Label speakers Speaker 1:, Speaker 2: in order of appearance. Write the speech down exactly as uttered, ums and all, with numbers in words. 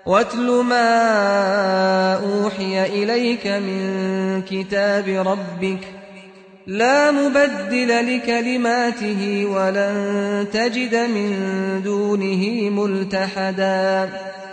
Speaker 1: واتل ما أوحي إليك من كتاب ربك لا مبدل لكلماته ولن تجد من دونه ملتحدا